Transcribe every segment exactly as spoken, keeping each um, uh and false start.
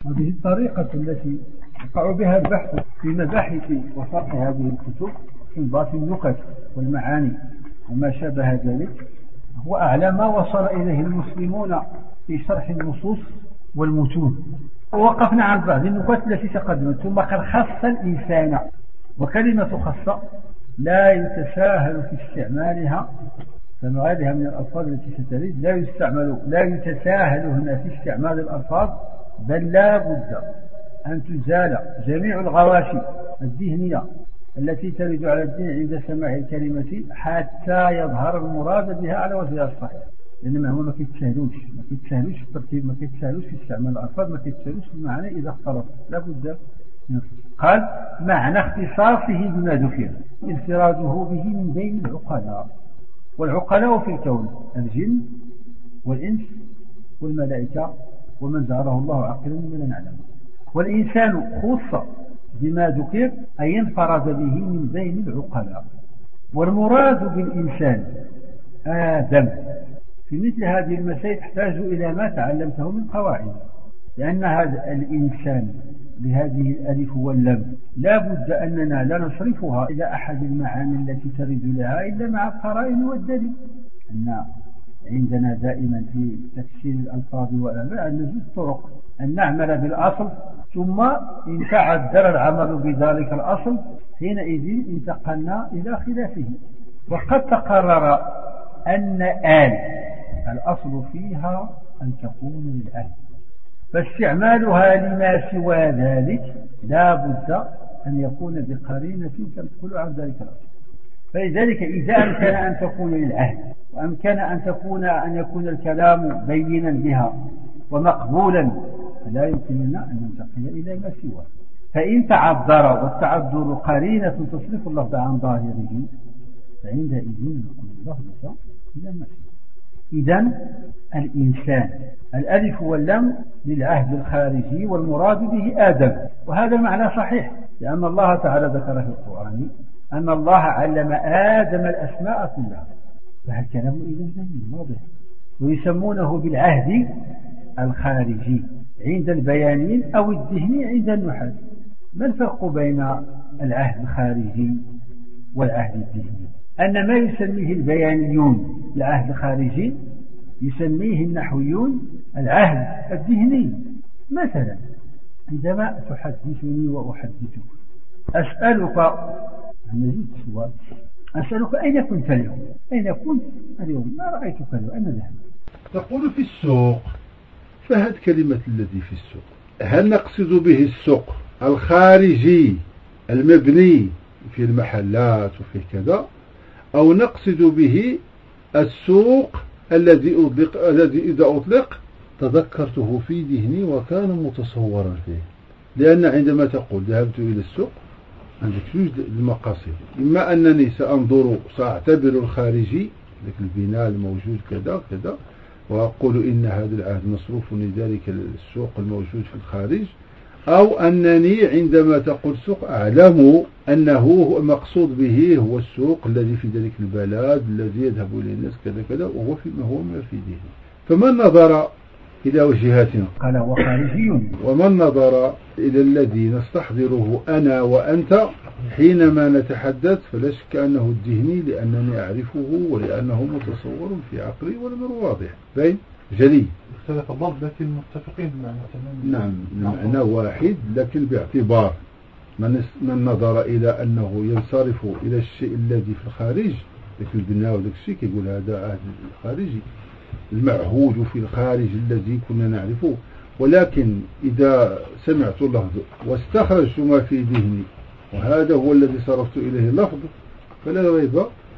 هذه الطريقة التي يقع بها البحث في مباحث وفرق هذه الكتب استنباط النكت والمعاني وما شابه ذلك هو أعلى ما وصل إليه المسلمون في شرح النصوص والمتون. ووقفنا عن بعض النكت التي تقدمت، ثم قد خص الإنسان، وكلمة خص لا يتساهل في استعمالها كما غيرها من الألفاظ التي ستريد، لا يستعمل لا يتساهل هنا في استعمال الألفاظ، بل لا بد أن تزال جميع الغواشي الذهنية التي ترد على الذهن عند سماع الكلمة حتى يظهر المراد بها على وجهها الصحيح. لأن هو ما كيتساهلوش ما كيتساهلوش في الترتيب، ما كيتساهلوش في استعمال الألفاظ، ما كيتساهلوش في المعنى إذا اختلط، لا بد. قال معنى اختصاصه بما ذكر انفراده به من بين العقلاء، والعقلاء في الكون الجن والإنس والملائكة ومن جعله الله عقلا من نعلم. والإنسان خص بما ذكر أي انفرد به من بين العقلاء. والمراد بالإنسان آدم. في مثل هذه المسائل تحتاج إلى ما تعلمته من قواعد، لأن هذا الإنسان بهذه الألف واللام لا بد أننا لا نصرفها إلى أحد المعاني التي ترد لها إلا مع القرائن والدليل. أن عندنا دائما في تفسير الألفاظ والأنواع نجد طرق أن نعمل بالأصل، ثم إن تعذر العمل بذلك الأصل حينئذ انتقلنا إلى خلافه. وقد تقرر أن آل الأصل فيها أن تكون للأهل، فاستعمالها لما سوى ذلك لا بد أن يكون بقرينة تنقل عن ذلك الأصل. فلذلك إذا أمكن أن تكون للعهد وأمكن أن تكون أن يكون الكلام بينا بها ومقبولا، فلا يمكن لنا أن ننتقل إلى ما سواه. فإن تعذر، والتعذر قرينة تصرف اللفظ عن ظاهره، فعندئذ نقول اللفظ إلى ما سواه. إذن الإنسان الألف واللام للعهد الخارجي، والمراد به آدم، وهذا معنى صحيح، لأن الله تعالى ذكر في القرآن أن الله علم آدم الأسماء كلها، فالكلام إذن واضح. ويسمونه بالعهد الخارجي عند البيانين أو الذهني عند النحاة. ما الفرق بين العهد الخارجي والعهد الذهني؟ أن ما يسميه البيانيون العهد الخارجي يسميه النحويون العهد الذهني. مثلا عندما تحدثني وأحدثك أسألك، نجد سؤال، أسألك أين كنت اليوم؟ أين كنت اليوم؟ ما رأيتك اليوم، أين ذهبت؟ تقول في السوق، فهذه كلمة الذي في السوق، هل نقصد به السوق الخارجي المبني في المحلات وفي كذا، أو نقصد به السوق الذي أطلق الذي إذا أطلق تذكرته في ذهني وكان متصورا فيه؟ لأن عندما تقول ذهبت إلى السوق عندك يوجد المقاصد، إما أنني سأنظر سأعتبر الخارجي ذلك البناء الموجود كذا كذا وأقول إن هذا العهد مصروف لذلك السوق الموجود في الخارج، أو أنني عندما تقول سوق أعلم أنه مقصود به هو السوق الذي في ذلك البلد الذي يذهب إليه الناس كذا كذا، وهو فيما هو ما في ذهنه. فمن نظر إلى وجهاتنا قال هو خارجي، ومن نظر إلى الذي نستحضره أنا وأنت حينما نتحدث فلا شك أنه الذهني، لأنني أعرفه ولأنه متصور في عقلي والأمر واضح بين جلي. اختلف اللفظ لكن متفقين بمعنى تماما. نعم، المعنى واحد، لكن باعتبار من من نظر إلى أنه ينصرف إلى الشيء الذي في الخارج لكن البناء وذلك الشيء يقول هذا عهد الخارجي المعهود في الخارج الذي كنا نعرفه. ولكن إذا سمعت اللفظ واستخرجت ما في ذهني وهذا هو الذي صرفت إليه اللفظ فلا ريب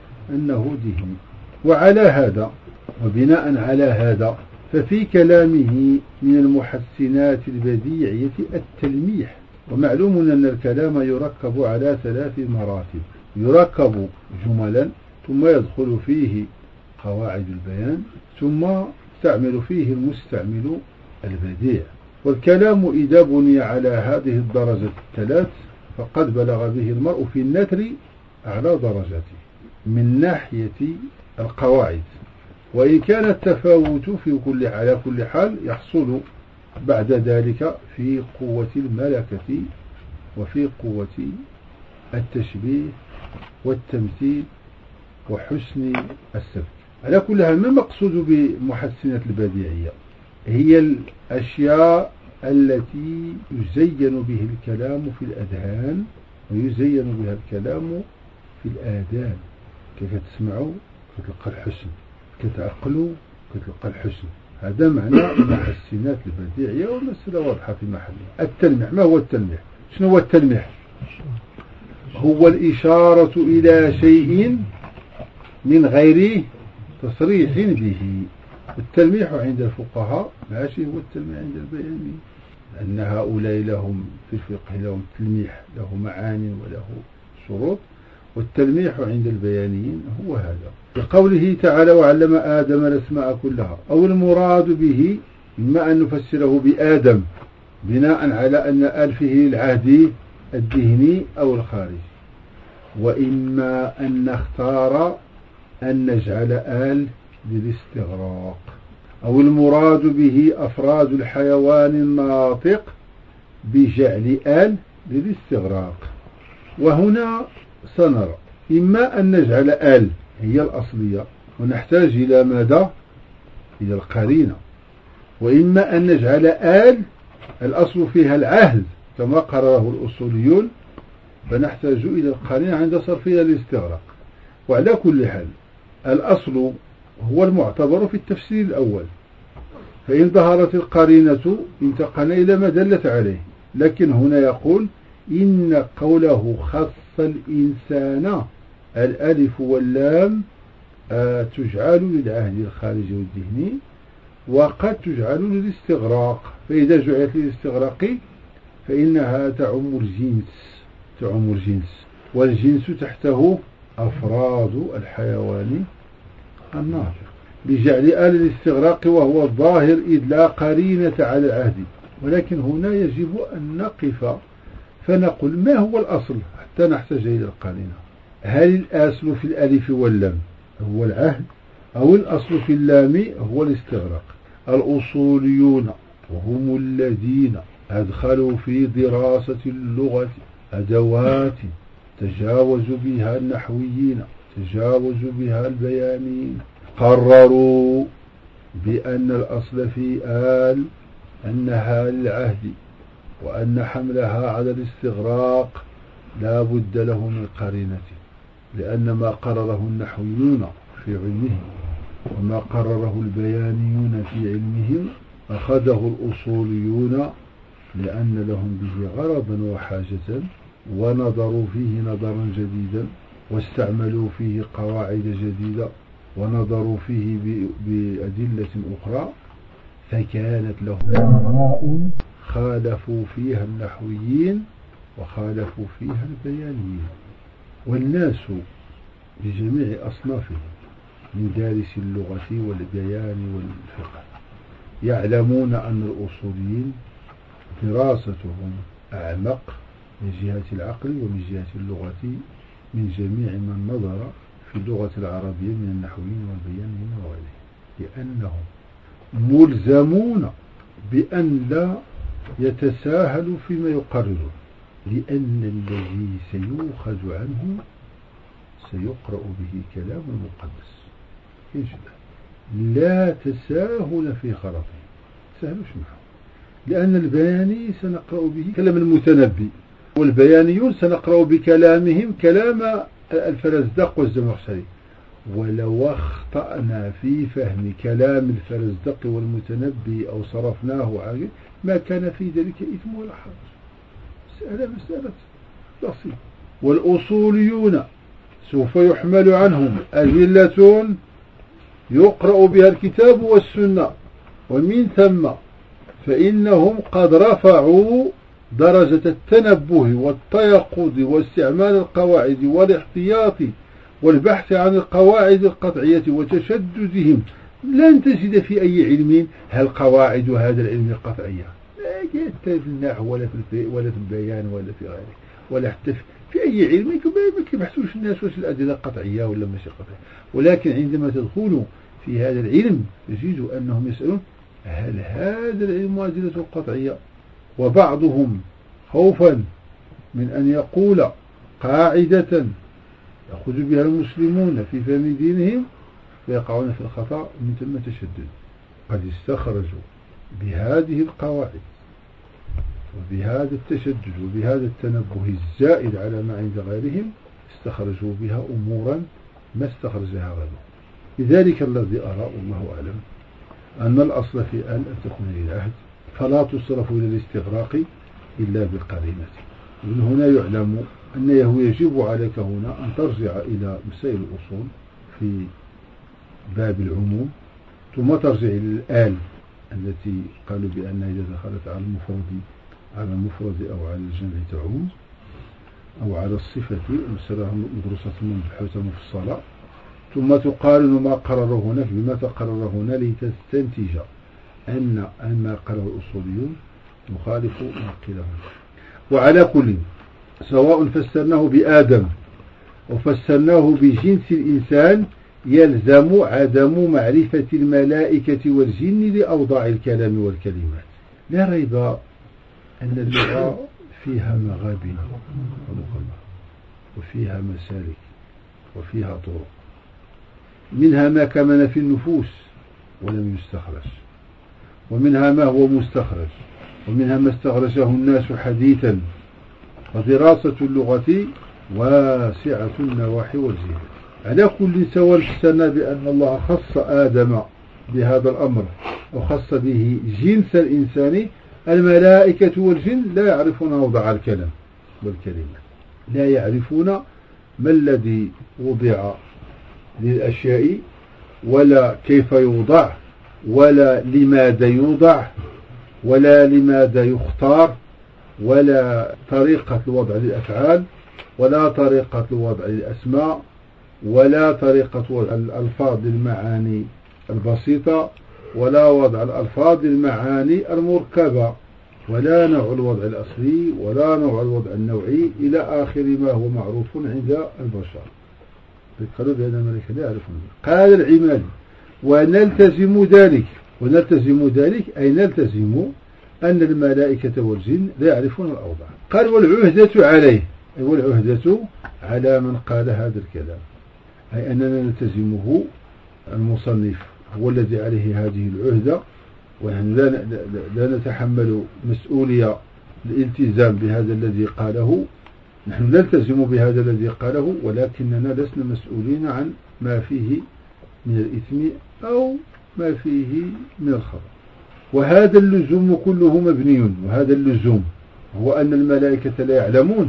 أنه ذهني. وعلى هذا وبناء على هذا ففي كلامه من المحسنات البديعية التلميح. ومعلوم أن الكلام يركب على ثلاث مراتب، يركب جملا ثم يدخل فيه قواعد البيان ثم يستعمل فيه المستعمل البديع. والكلام إذا بني على هذه الدرجة الثلاث فقد بلغ به المرء في النثر أعلى درجته من ناحية القواعد. وإن كان التفاوت في كل على كل حال يحصل بعد ذلك في قوة الملكة وفي قوة التشبيه والتمثيل وحسن السبك. على كل حال ما المقصود بمحسنات البديعية؟ هي الأشياء التي يزين به الكلام في الأذهان ويزين بها الكلام في الآذان. كيف تسمعوا كتلقى الحسن، كتعقلوا كتلقى الحسن. هذا معنى المحسنات البديعية، والمسألة واضحة في محلها. التلميح، ما هو التلميح؟ شنو هو التلميح؟ هو الإشارة إلى شيء من غير تصريح به. التلميح عند الفقهاء ماشي هو التلميح عند البيانيين، أن هؤلاء لهم في الفقه لهم تلميح له معاني وله شروط، والتلميح عند البيانيين هو هذا. بقوله تعالى وعلم آدم الأسماء كلها، أو المراد به إما أن نفسره بآدم بناء على أن آل فيه العهد الذهني أو الخارجي، وإما أن نختار أن نجعل آل للاستغراق، أو المراد به أفراد الحيوان الناطق بجعل آل للاستغراق. وهنا سنرى إما أن نجعل آل هي الأصلية ونحتاج إلى ماذا؟ إلى القرينة، وإما أن نجعل آل الأصل فيها العهد كما قرره الأصوليون فنحتاج إلى القرينة عند صرفها الاستغراق. وعلى كل حال الأصل هو المعتبر في التفسير الأول، فإن ظهرت القرينة انتقلنا إلى ما دلت عليه. لكن هنا يقول إن قوله خص الإنسان الألف واللام آه تجعل للعهد الخارجي والذهني، وقد تجعل للاستغراق. فإذا جعلت للاستغراق فإنها تعم الجنس تعم الجنس والجنس تحته أفراد الحيوان الناطق بجعل آل الاستغراق وهو الظاهر إذ لا قرينة على العهد. ولكن هنا يجب أن نقف فنقول ما هو الأصل حتى نحتاج إلى القرينة. هل الأصل في الألف واللام هو العهد أو الأصل في اللام هو الاستغراق؟ الأصوليون وهم الذين أدخلوا في دراسة اللغة أدوات تجاوز بها النحويين تجاوز بها البيانيين، قرروا بأن الأصل في آل أنها للعهد، وأن حملها على الاستغراق لا بد له من قرينة، لأن ما قرره النحويون في علمهم وما قرره البيانيون في علمهم أخذه الأصوليون لأن لهم به غرضا وحاجة، ونظروا فيه نظرا جديدا واستعملوا فيه قواعد جديدة ونظروا فيه بأدلة أخرى، فكانت لهم خالفوا فيها النحويين وخالفوا فيها البيانيين. والناس بجميع أصنافهم من دارس اللغة والبيان والفقه يعلمون أن الأصوليين دراستهم أعمق من جهة العقل ومن جهة اللغة من جميع من نظر في اللغة العربية من النحويين والبيانيين وغيرهم، لأنهم ملزمون بأن لا يتساهلوا فيما يقررون، لأن الذي سيؤخذ عنه سيقرأ به كلام المقدس لا تساهل في خرطه، تساهلوش معه، لأن البياني سنقرأ به كلام المتنبي والبيانيون سنقرأ بكلامهم كلام الفرزدق والزمخشري. ولو اخطأنا في فهم كلام الفرزدق والمتنبي أو صرفناه عاجل ما كان في ذلك إثم ولا حرج، مسألة مسألة بسيطة. والأصوليون سوف يحمل عنهم أدلة يقرأ بها الكتاب والسنة، ومن ثم فإنهم قد رفعوا درجة التنبه والتيقظ واستعمال القواعد والاحتياط والبحث عن القواعد القطعية وتشددهم. لن تجد في أي علم هل قواعد هذا العلم قطعية، لا جاءت في النحو ولا في ولا في البيان ولا في غيره ولا حتى في أي علم ما يبحثوش الناس واش الأدلة قطعية ولا ماشي قطعية. ولكن عندما تدخلوا في هذا العلم تجد أنهم يسألون هل هذا العلم أدلة قطعية؟ وبعضهم خوفا من أن يقول قاعدة يأخذ بها المسلمون في فهم دينهم فيقعون في الخطأ من ثم تشدد. قد استخرجوا بهذه القواعد وبهذا التشدد وبهذا التنبه الزائد على ما عند غيرهم استخرجوا بها أمورا ما استخرجها غيرهم. لذلك الذي أرى والله أعلم أن الأصل في أن تكون للعهد فلا تصرف إلى الاستغراق إلا بالقرينة. ومن هنا يعلم أنه يجب عليك هنا أن ترجع إلى مسائل الأصول في باب العموم ثم ترجع إلى الآل التي قالوا بأنها إذا دخلت على المفرد على المفرد أو على الجمع تعم أو على الصفة مسألة مدرسة مبحوثة مفصلة ثم تقارن ما قرر هناك بما تقرر هنا لتستنتج أن ما قرر الأصوليون مخالف ما قيل هنا. وعلى كل سواء فسرناه بآدم وفسرناه بجنس الإنسان يلزم عدم معرفة الملائكة والجن لأوضاع الكلام والكلمات. لا ريب أن اللغة فيها مغابن وفيها مسالك وفيها طرق، منها ما كمن في النفوس ولم يستخرج، ومنها ما هو مستخرج، ومنها ما استخرجه الناس حديثا. ودراسة اللغة واسعة النواحي والجهات. على كل سواء فسرنا بأن الله خص آدم بهذا الأمر وخص به جنس الإنسان، الملائكة والجن لا يعرفون وضع الكلام والكلمات، لا يعرفون ما الذي وضع للأشياء ولا كيف يوضع ولا لماذا يوضع ولا لماذا يختار ولا طريقة الوضع للأفعال ولا طريقة الوضع للأسماء ولا طريقة وضع الألفاظ للمعاني البسيطة ولا وضع الألفاظ للمعاني المركبة ولا نوع الوضع الأصلي ولا نوع الوضع النوعي إلى آخر ما هو معروف عند البشر. قالوا بأن الملائكة لا يعرفون. قال العمادي ونلتزم ذلك ونلتزم ذلك أي نلتزم أن الملائكة والجن لا يعرفون الأوضاع. قال والعهدة عليه أي والعهدة على من قال هذا الكلام، أي أننا نلتزمه المصنف هو الذي عليه هذه العهدة، ونحن لا, لا نتحمل مسؤولية الالتزام بهذا الذي قاله، نحن نلتزم بهذا الذي قاله ولكننا لسنا مسؤولين عن ما فيه من الإثم أو ما فيه من الخطأ. وهذا اللزوم كله مبني، وهذا اللزوم هو أن الملائكة لا يعلمون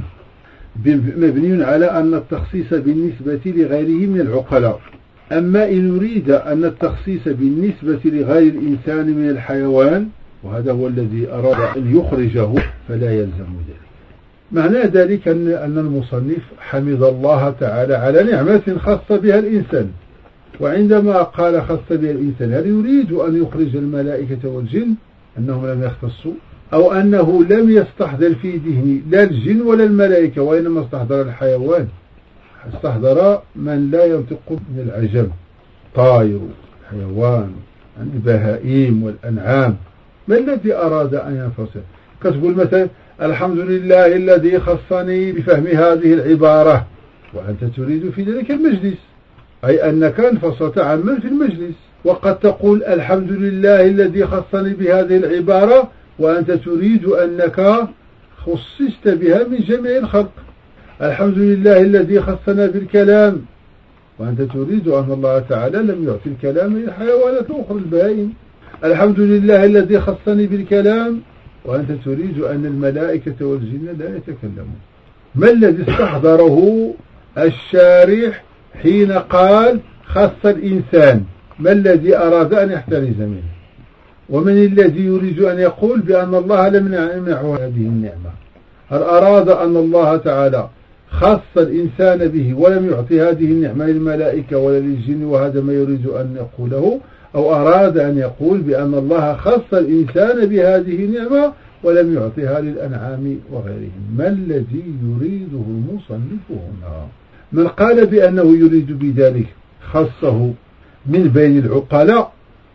مبني على أن التخصيص بالنسبة لغيره من العقلاء. أما إن نريد أن التخصيص بالنسبة لغير الإنسان من الحيوان وهذا هو الذي أراد أن يخرجه فلا يلزم ذلك. معنى ذلك أن المصنف حمد الله تعالى على نعمة خاصة بها الإنسان، وعندما قال خاصة بها الإنسان هل يريد أن يخرج الملائكة والجن أنهم لم يختصوا أو أنه لم يستحضر في ذهنه لا الجن ولا الملائكة وإنما استحضر الحيوان، استحضر من لا ينطق من العجم، طائر، حيوان، البهائم والأنعام. ما الذي أراد أن ينفصل؟ كتقول مثلا الحمد لله الذي خصني بفهم هذه العبارة وأنت تريد في ذلك المجلس، أي أنك انفصلت عن من في المجلس. وقد تقول الحمد لله الذي خصني بهذه العبارة وأنت تريد أنك خصصت بها من جميع الخلق. الحمد لله الذي خصنا بالكلام وأنت تريد أن الله تعالى لم يعطي الكلام للحيوانات الأخرى البهائم. الحمد لله الذي خصني بالكلام وأنت تريد أن الملائكة والجن لا يتكلمون. ما الذي استحضره الشارح حين قال خص الإنسان؟ ما الذي أراد أن يحترز منه؟ ومن الذي يريد أن يقول بأن الله لم يمنعه هذه النعمة؟ هل أراد أن الله تعالى خص الإنسان به ولم يعطي هذه النعمة للملائكة ولا للجن وهذا ما يريد أن يقوله، أو أراد أن يقول بأن الله خص الإنسان بهذه النعمة ولم يعطيها للأنعام وغيرهم؟ ما الذي يريده المصنف هنا؟ من قال بأنه يريد بذلك خصه من بين العقلاء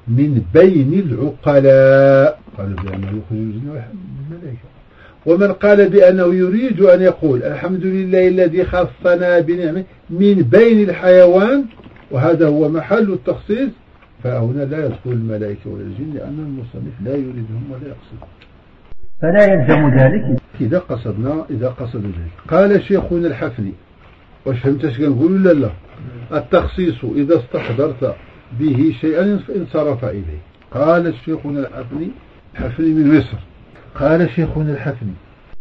من بين العقلاء، قالوا بأنه يخرج الجن من الملائكة. ومن قال بأنه يريد أن يقول الحمد لله الذي خصنا بنعمه من بين الحيوان، وهذا هو محل التخصيص، فهنا لا يدخل الملائكة ولا الجن، لأن المصنف لا يريدهم ولا يقصدهم، فلا يلزم ذلك إذا قصدنا إذا قصد ذلك. قال شيخنا الحفني، واش فهمتش كنقول لا لا؟ التخصيص إذا استحضرت به شيئا انصرف إليه. قال شيخنا الحفني، الحفني من مصر، قال شيخنا الحفني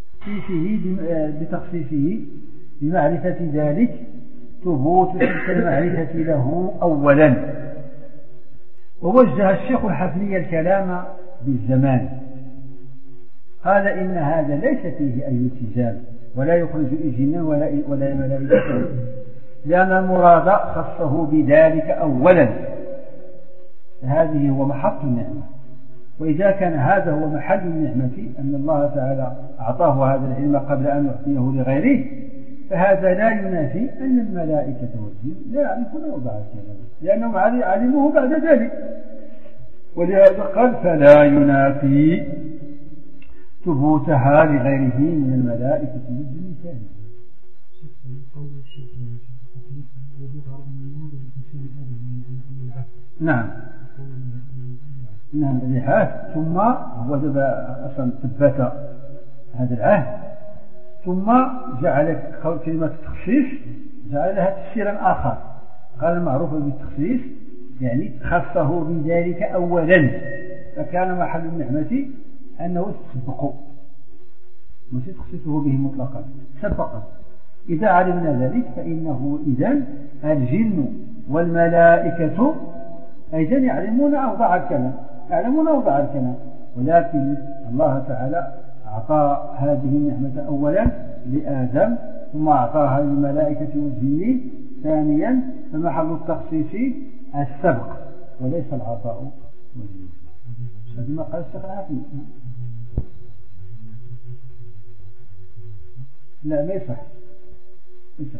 بتخصيصه بمعرفة ذلك ثبوت تلك المعرفة له أولا. ووجه الشيخ الحفني الكلام بالزمان، قال إن هذا ليس فيه أي التزام ولا يخرج الجن ولا ولا ملائكة، لأن المراد خصه بذلك أولا، هذه هو محط النعمة. وإذا كان هذا هو محل النعمة أن الله تعالى أعطاه هذا العلم قبل أن يعطيه لغيره، فهذا لا ينافي أن الملائكة والجن لا يعرفون وضع الكلام، لأنهم علموه بعد ذلك. ولهذا قال فلا ينافي ثبوتها لغيره من الملائكة والجن ثانيا. نعم نعم العهد، ثم هو أصلا ثبت هذا العهد، ثم جعل كلمة التخصيص جعل لها تفسيرا آخر، قال المعروف بالتخصيص يعني خصه بذلك أولا، فكان محل النعمة أنه سبق، مش تخصيصه به مطلقا، سبق. إذا علمنا ذلك فإنه إذن الجن والملائكة أيضا يعلمون أوضاع الكلام، يعلمون أوضاع الكلام، ولكن الله تعالى أعطى هذه النعمة أولا لآدم، ثم أعطاها للملائكة والجن ثانيا، فمحل التخصيص السبق وليس العطاء والجن. هذا ما قال الشيخ الحفني. لا ما يصح ما يصح.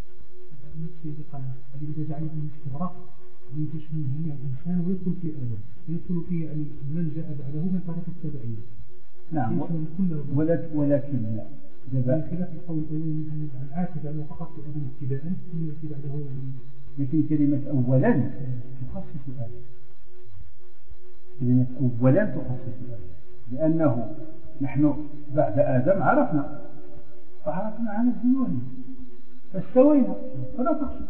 إذا جعل أن الاستغراق من تشميل جميع الإنسان ويدخل في آدم، ويدخل فيه يعني من جاء بعده من طريق التبعية. نعم ولكن لا خلاف القول الأول عن العاكس أنه فقط في آدم ابتداء ثم يأتي بعده. لكن كلمة أولا تخصص آدم، كلمة أولا تخصص آدم، لأنه نحن بعد آدم عرفنا فعرفنا عن الجنون فاستوينا، فلا تخصص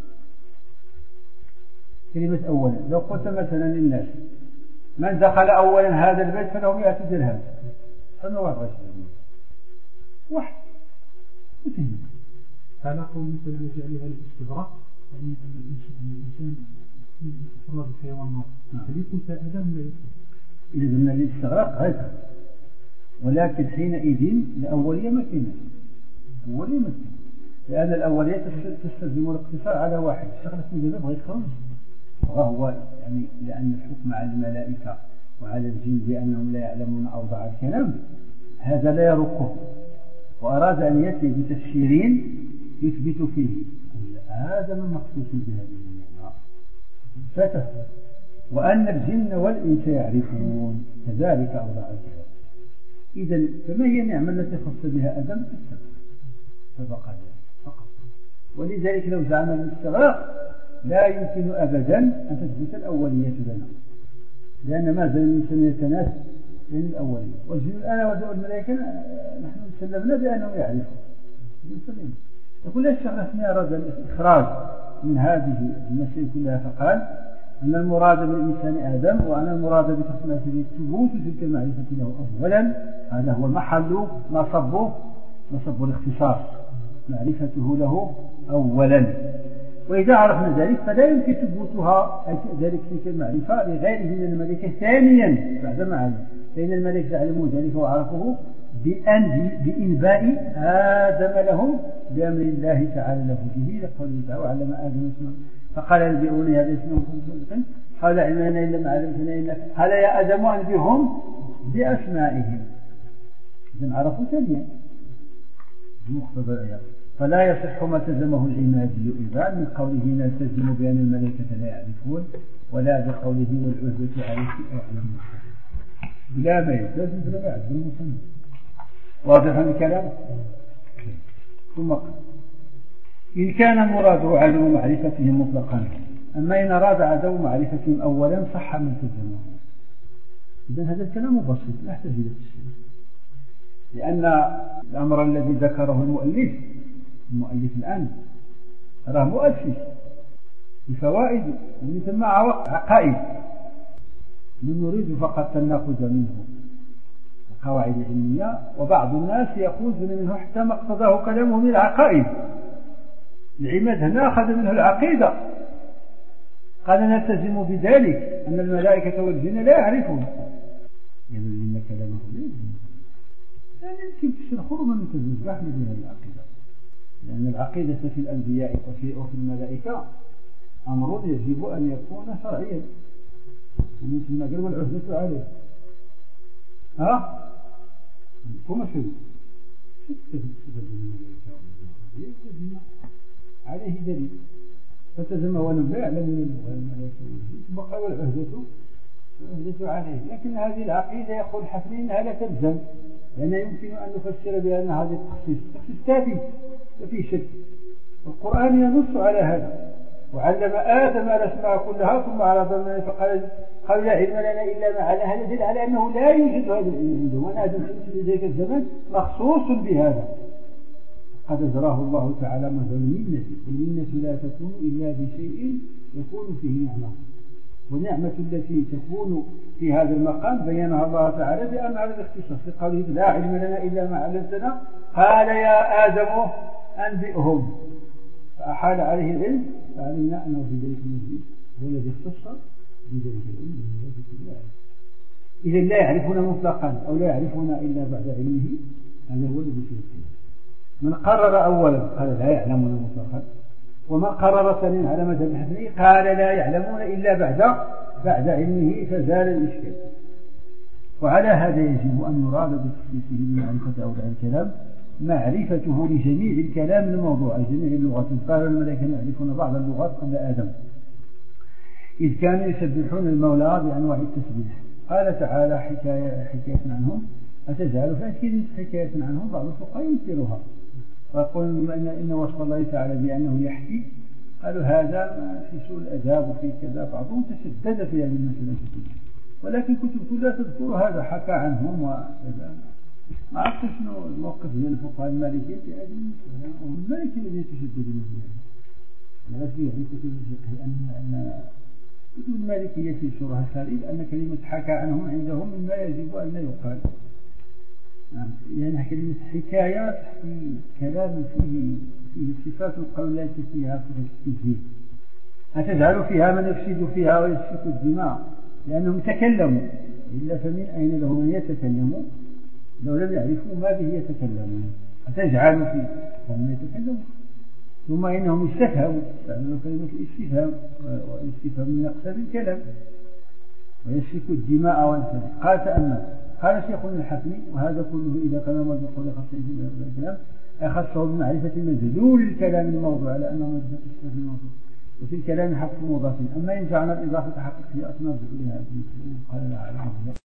كلمة أولا. لو قلت مثلا للناس من دخل أولا هذا البيت فله مئة درهم، فما واحد غير واحد مثل هذا قول مثل جعلها للاستغراق، يعني الإنسان في إفراد الحيوان نار، فليكن فآدم لا يكون. إذا قلنا للاستغراق هذا، ولكن حينئذ الأولية ما كانت، الأولية ما كانت، لأن الأولية تستلزم الاقتصار على واحد، شغلة من ذلك بغيت خرج، وهو يعني لأن الحكم على الملائكة وعلى الجن بأنهم لا يعلمون أوضاع الكلام هذا لا يرقه، وأراد أن يأتي بتفسيرين يثبت فيه هذا من مخصوص بهذه النعمة فته، وأن الجن والإنس يعرفون كذلك أوضاع الكلام. إذن فما هي النعمة التي خص بها آدم؟ السبق، سبق ذلك فقط. ولذلك لو زعمنا الاستغراق لا يمكن أبدا أن تثبت الأولية لنا، لأن ما زال الإنسان يتناسب بين الأولية. والجن الآن والملائكة نحن سلمنا بأنهم يعرفون، يقول الشيخ الحفني أراد الإخراج من هذه المسائل كلها، فقال أن المراد بالإنسان آدم، وأن المراد بتصنيفه ثبوت تلك المعرفة له أولا، هذا هو محل نصب نصب الاختصاص، معرفته له أولا. وإذا عرفنا ذلك فلا يمكن ثبوتها ذلك تلك المعرفة لغيره من الملائكة ثانيا بعدما علم، فإن الملائكة يعلمون ذلك وعرفوه بأن بإنباء آدم لهم بأمر الله تعالى له به، لقوله تعالى وعلم آدم اسمه فقال انبئوني هذا اسمه قال علمنا إلا ما علمتنا إلا قال يا آدم أنبئهم بأسمائهم، إذن عرفوا ثانيا. مقتضى الآية. فلا يصح ما التزمه العمادي إذا من قوله نلتزم بأن الملائكة لا يعرفون، ولا بقوله والعهدة عليه أعلم بلا ما يلتزم بلا ما يعرف المسمى. واضح الكلام؟ ثم قال إن كان مراده عدم معرفتهم مطلقا، أما إن أراد عدم معرفتهم أولا صح من تزمه. إذن هذا الكلام بسيط لا يحتاج إلى تفسير، لأن الأمر الذي ذكره المؤلف المؤلف الآن راه مؤسس بفوائد ومن ثم عقائد، من نريد فقط الناخذ منه القواعد العلمية، وبعض الناس يأخذون منه حتى ما اقتضاه كلامه من العقائد. العماد هنا أخذ منه العقيدة، قال نلتزم بذلك أن الملائكة والجن لا يعرفون، يعني إن كلامه لا يلزم، لا يمكن تشرحه وما نلتزم بحمل بهذه العقيدة، لأن العقيدة في الأنبياء وفي الملائكة أمر يجب أن يكون شرعيا، ومن ثم قال والعهدة عليه. ها؟ كما شنو؟ شو الملائكة والجن عليه دليل، فتزم ولم لا يعلم من الملائكة والجن، ثم قال والعهدة العهدة عليه. لكن هذه العقيدة يقول حفري أنها لا تلزم، لأن يمكن أن نفسر بأن هذه التخصيص تخصيص ثابت ما في شك، والقرآن ينص على هذا. وعلم آدم الأسماء كلها ثم عرض الملائكة فقال قال لا علم لنا إلا ما على هذا، يدل على أنه لا يوجد هذا العلم عندهم، وأن آدم في ذلك الزمن مخصوص بهذا. قد أجراه الله تعالى مثل المنة، والمنة لا تكون إلا بشيء يكون فيه نعمة، والنعمة التي تكون في هذا المقام بينها الله تعالى بأن على الاختصاص، في قوله لا علم لنا إلا ما علمتنا قال يا آدم أنبئهم، فأحال عليه العلم، فعلمنا أنه في ذلك المجلس هو الذي اختص بذلك العلم. إذا لا يعرفون مطلقا أو لا يعرفون إلا بعد علمه، هذا هو الذي فيه الخلاف. من قرر أولا قال لا يعلمون مطلقا، ومن قرر ثانيا على مذهب الحنفي قال لا يعلمون إلا بعد بعد علمه، فزال الإشكال. وعلى هذا يجب أن يراد بتخصيصه بمعرفة أوضاع الكلام معرفته لجميع الكلام الموضوع، جميع اللغات. قال الملائكة يعرفون بعض اللغات قبل آدم، إذ كانوا يسبحون المولى بأنواع التسبيح. قال تعالى حكاية, حكاية عنهم أتجعل فأكيد حكاية عنهم بعض الفقهاء ينكرها ويقول إن, إن وصف الله تعالى بأنه يحكي، قالوا هذا في سوء الأداب وفي كذا، بعضهم تشدد في هذه المسألة، ولكن كتب كلها تذكر هذا حكى عنهم وكذا. ما عرفت شنو الموقف ديال الفقهاء المالكية في هذه المسألة، وهم المالكية الذين يتشددون في هذا. لا في يعني كتب الفقه أن أن كتب المالكية في شرح الخليل أن كلمة حكى عنهم عندهم مما يجب أن لا يقال. نعم، يعني كلمة حكايات في كلام فيه فيه صفات القول التي فيها صفة التنزيه. أتجعل فيها من يفسد فيها ويسفك الدماء، لأنهم تكلموا، إلا فمن أين له من يتكلم لو لم يعرفوا ما به يتكلمون. أتجعل فيه وهم يتكلمون، ثم إنهم استفهموا، استعملوا كلمة الاستفهام، والاستفهام من أقسام الكلام، ويسفك الدماء والفساد. قال تأمل، قال شيخنا الحكمي وهذا كله إذا كان ما يقول خاصة في الكلام أخصه بمعرفة مدلول الكلام الموضوع على أنه مدلول الصفة الموضوع، وفي الكلام حق مضاف. أما إن جعلنا الإضافة حقيقية أتنظر إليها قال لا أعلم.